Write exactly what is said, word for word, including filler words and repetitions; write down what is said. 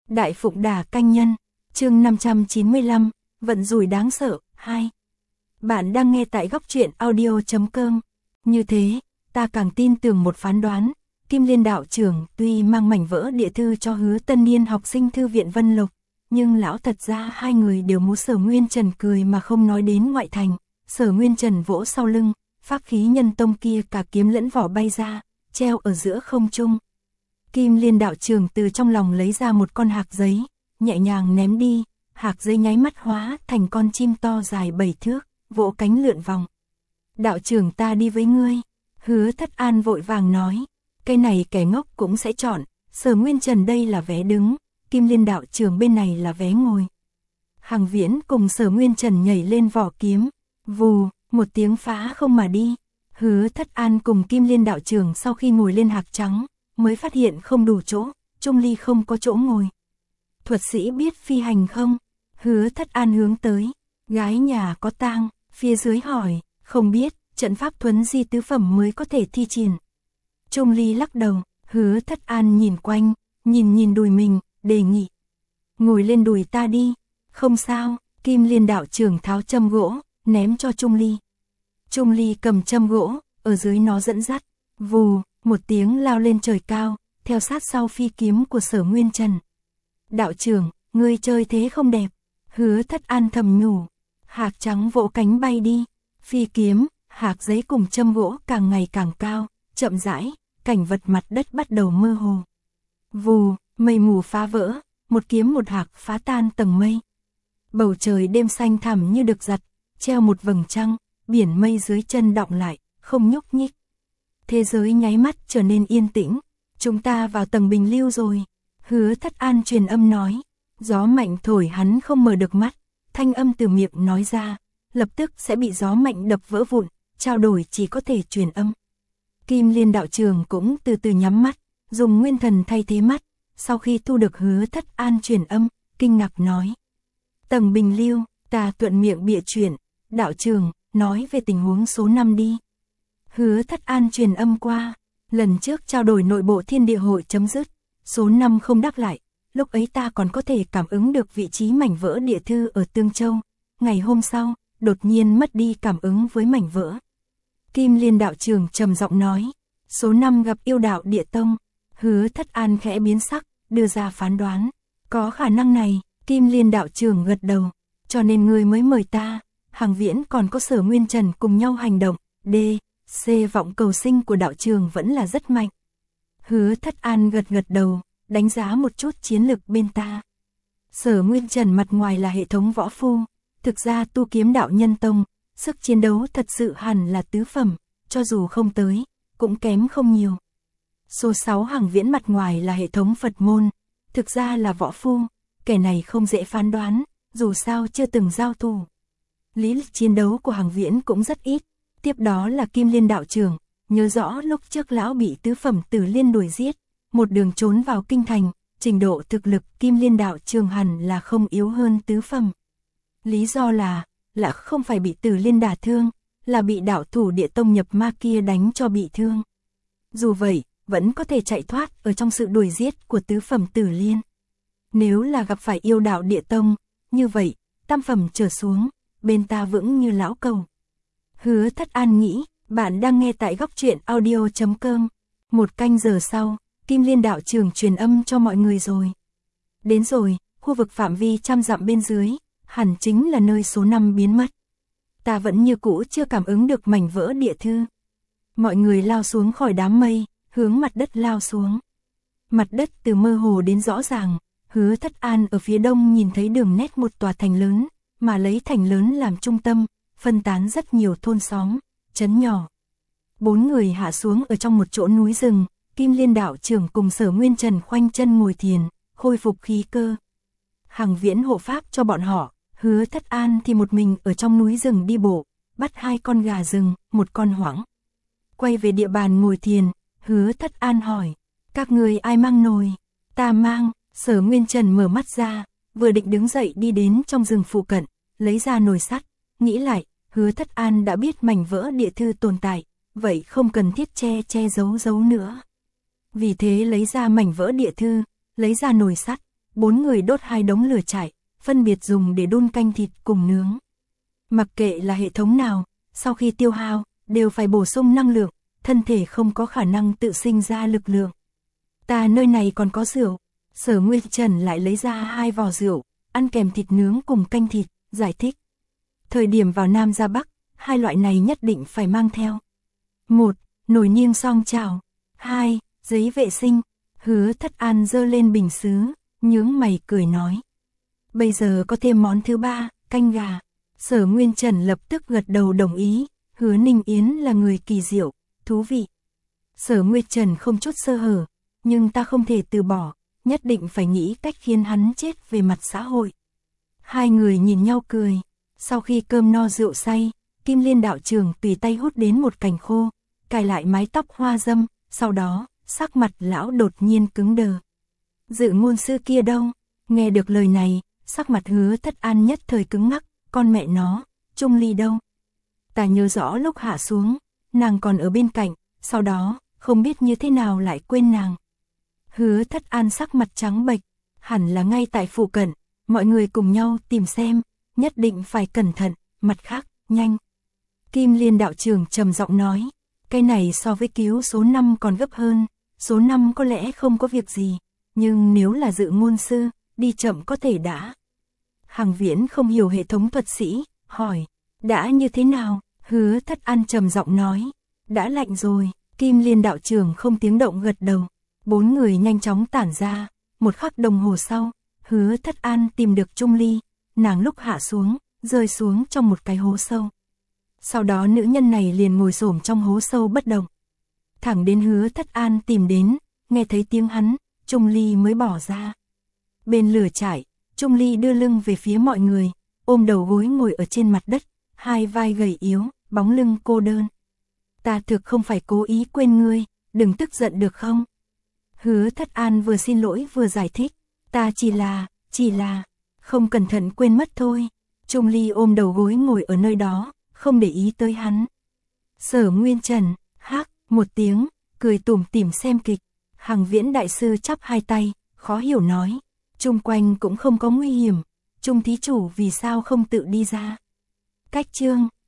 Đại Phụng Đà Canh Nhân, chương năm trăm chín mươi lăm, vận rủi đáng sợ, hai. Bạn đang nghe tại góc truyện audio chấm com. Như thế, ta càng tin tưởng một phán đoán, Kim Liên đạo trưởng tuy mang mảnh vỡ địa thư cho Hứa Tân Niên học sinh thư viện Vân Lộc, nhưng lão thật ra hai người đều múa Sở Nguyên Trần cười mà không nói đến ngoại thành. Sở Nguyên Trần vỗ sau lưng, pháp khí nhân tông kia cả kiếm lẫn vỏ bay ra, treo ở giữa không trung. Kim Liên đạo trưởng từ trong lòng lấy ra một con hạc giấy, nhẹ nhàng ném đi, hạc giấy nháy mắt hóa thành con chim to dài bảy thước, vỗ cánh lượn vòng. Đạo trưởng ta đi với ngươi. Hứa Thất An vội vàng nói, cái này kẻ ngốc cũng sẽ chọn, Sở Nguyên Trần đây là vé đứng, Kim Liên đạo trưởng bên này là vé ngồi. Hằng Viễn cùng Sở Nguyên Trần nhảy lên vỏ kiếm, vù, một tiếng phá không mà đi. Hứa Thất An cùng Kim Liên đạo trưởng sau khi ngồi lên hạc trắng, mới phát hiện không đủ chỗ, Trung Ly không có chỗ ngồi. Thuật sĩ biết phi hành không? Hứa Thất An hướng tới, gái nhà có tang, phía dưới hỏi, không biết, trận pháp thuấn di tứ phẩm mới có thể thi triển. Trung Ly lắc đầu, Hứa Thất An nhìn quanh, nhìn nhìn đùi mình, đề nghị. Ngồi lên đùi ta đi, không sao, Kim Liên đạo trưởng tháo châm gỗ, ném cho Trung Ly. Trung Ly cầm châm gỗ, ở dưới nó dẫn dắt, vù, một tiếng lao lên trời cao, theo sát sau phi kiếm của Sở Nguyên Trần. Đạo trưởng, ngươi chơi thế không đẹp. Hứa Thất An thầm nhủ. Hạc trắng vỗ cánh bay đi, phi kiếm, hạc giấy cùng châm gỗ càng ngày càng cao, chậm rãi, cảnh vật mặt đất bắt đầu mơ hồ. Vù, mây mù phá vỡ, một kiếm một hạc phá tan tầng mây. Bầu trời đêm xanh thẳm như được giặt, treo một vầng trăng, biển mây dưới chân đọng lại, không nhúc nhích. Thế giới nháy mắt trở nên yên tĩnh, chúng ta vào tầng bình lưu rồi. Hứa Thất An truyền âm nói, gió mạnh thổi hắn không mở được mắt, thanh âm từ miệng nói ra, lập tức sẽ bị gió mạnh đập vỡ vụn, trao đổi chỉ có thể truyền âm. Kim Liên đạo trưởng cũng từ từ nhắm mắt, dùng nguyên thần thay thế mắt, sau khi thu được Hứa Thất An truyền âm, kinh ngạc nói. Tầng bình lưu, ta thuận miệng bịa chuyện, đạo trưởng, nói về tình huống số năm đi. Hứa Thất An truyền âm qua, lần trước trao đổi nội bộ thiên địa hội chấm dứt, số năm không đáp lại, lúc ấy ta còn có thể cảm ứng được vị trí mảnh vỡ địa thư ở Tương Châu, ngày hôm sau, đột nhiên mất đi cảm ứng với mảnh vỡ. Kim Liên đạo trưởng trầm giọng nói, số năm gặp yêu đạo địa tông. Hứa Thất An khẽ biến sắc, đưa ra phán đoán, có khả năng này. Kim Liên đạo trưởng gật đầu, cho nên ngươi mới mời ta. Hằng Viễn còn có Sở Nguyên Trần cùng nhau hành động, D, C vọng cầu sinh của đạo trường vẫn là rất mạnh. Hứa Thất An gật gật đầu, đánh giá một chút chiến lực bên ta. Sở Nguyên Trần mặt ngoài là hệ thống võ phu, thực ra tu kiếm đạo nhân tông, sức chiến đấu thật sự hẳn là tứ phẩm, cho dù không tới, cũng kém không nhiều. Số sáu Hằng Viễn mặt ngoài là hệ thống Phật môn, thực ra là võ phu, kẻ này không dễ phán đoán, dù sao chưa từng giao thủ. Lý lịch chiến đấu của Hằng Viễn cũng rất ít, tiếp đó là Kim Liên đạo trưởng, nhớ rõ lúc trước lão bị tứ phẩm Tử Liên đuổi giết, một đường trốn vào kinh thành, trình độ thực lực Kim Liên đạo trưởng hẳn là không yếu hơn tứ phẩm. Lý do là, là không phải bị Tử Liên đả thương, là bị đạo thủ địa tông nhập ma kia đánh cho bị thương. Dù vậy, vẫn có thể chạy thoát ở trong sự đuổi giết của tứ phẩm Tử Liên. Nếu là gặp phải yêu đạo địa tông, như vậy, tam phẩm trở xuống, bên ta vững như lão cầu. Hứa Thất An nghĩ, bạn đang nghe tại góc truyện audio chấm com. Một canh giờ sau, Kim Liên đạo trưởng truyền âm cho mọi người rồi. Đến rồi, khu vực phạm vi trăm dặm bên dưới, hẳn chính là nơi số năm biến mất. Ta vẫn như cũ chưa cảm ứng được mảnh vỡ địa thư. Mọi người lao xuống khỏi đám mây, hướng mặt đất lao xuống. Mặt đất từ mơ hồ đến rõ ràng, Hứa Thất An ở phía đông nhìn thấy đường nét một tòa thành lớn, mà lấy thành lớn làm trung tâm, phân tán rất nhiều thôn xóm, trấn nhỏ. Bốn người hạ xuống ở trong một chỗ núi rừng, Kim Liên đạo trưởng cùng Sở Nguyên Trần khoanh chân ngồi thiền, khôi phục khí cơ. Hằng Viễn hộ pháp cho bọn họ, Hứa Thất An thì một mình ở trong núi rừng đi bộ, bắt hai con gà rừng, một con hoảng. Quay về địa bàn ngồi thiền, Hứa Thất An hỏi, các người ai mang nồi? Ta mang. Sở Nguyên Trần mở mắt ra, vừa định đứng dậy đi đến trong rừng phụ cận, lấy ra nồi sắt, nghĩ lại, Hứa Thất An đã biết mảnh vỡ địa thư tồn tại, vậy không cần thiết che che giấu giấu nữa. Vì thế lấy ra mảnh vỡ địa thư, lấy ra nồi sắt, bốn người đốt hai đống lửa trại, phân biệt dùng để đun canh thịt cùng nướng. Mặc kệ là hệ thống nào, sau khi tiêu hao, đều phải bổ sung năng lượng, thân thể không có khả năng tự sinh ra lực lượng. Ta nơi này còn có rượu. Sở Nguyên Trần lại lấy ra hai vò rượu, ăn kèm thịt nướng cùng canh thịt, giải thích. Thời điểm vào Nam ra Bắc, hai loại này nhất định phải mang theo. Một, nồi niêng song chảo. Hai, giấy vệ sinh. Hứa Thất An giơ lên bình sứ, nhướng mày cười nói. Bây giờ có thêm món thứ ba, canh gà. Sở Nguyên Trần lập tức gật đầu đồng ý, Hứa Ninh Yến là người kỳ diệu, thú vị. Sở Nguyên Trần không chút sơ hở, nhưng ta không thể từ bỏ, nhất định phải nghĩ cách khiến hắn chết về mặt xã hội. Hai người nhìn nhau cười, sau khi cơm no rượu say, Kim Liên đạo trưởng tùy tay hút đến một cành khô, cài lại mái tóc hoa dâm, sau đó, sắc mặt lão đột nhiên cứng đờ. Dự ngôn sư kia đâu? Nghe được lời này, sắc mặt Hứa Thất An nhất thời cứng ngắc, con mẹ nó, Trung Ly đâu? Ta nhớ rõ lúc hạ xuống, nàng còn ở bên cạnh, sau đó, không biết như thế nào lại quên nàng. Hứa Thất An sắc mặt trắng bệch, hẳn là ngay tại phụ cận, mọi người cùng nhau tìm xem, nhất định phải cẩn thận, mặt khác, nhanh. Kim Liên đạo trưởng trầm giọng nói, cái này so với cứu số năm còn gấp hơn, số năm có lẽ không có việc gì, nhưng nếu là dự ngôn sư, đi chậm có thể đã. Hằng Viễn không hiểu hệ thống thuật sĩ, hỏi, đã như thế nào? Hứa Thất An trầm giọng nói, đã lạnh rồi. Kim Liên đạo trưởng không tiếng động gật đầu. Bốn người nhanh chóng tản ra, một khắc đồng hồ sau, Hứa Thất An tìm được Trung Ly, nàng lúc hạ xuống, rơi xuống trong một cái hố sâu. Sau đó nữ nhân này liền ngồi xổm trong hố sâu bất động. Thẳng đến Hứa Thất An tìm đến, nghe thấy tiếng hắn, Trung Ly mới bỏ ra. Bên lửa trại, Trung Ly đưa lưng về phía mọi người, ôm đầu gối ngồi ở trên mặt đất, hai vai gầy yếu, bóng lưng cô đơn. Ta thực không phải cố ý quên ngươi, đừng tức giận được không? Hứa Thất An vừa xin lỗi vừa giải thích, ta chỉ là, chỉ là, không cẩn thận quên mất thôi. Trung Ly ôm đầu gối ngồi ở nơi đó, không để ý tới hắn. Sở Nguyên Trần, hắc, một tiếng, cười tủm tỉm xem kịch. Hằng Viễn đại sư chắp hai tay, khó hiểu nói, chung quanh cũng không có nguy hiểm, Trung thí chủ vì sao không tự đi ra? Cách chương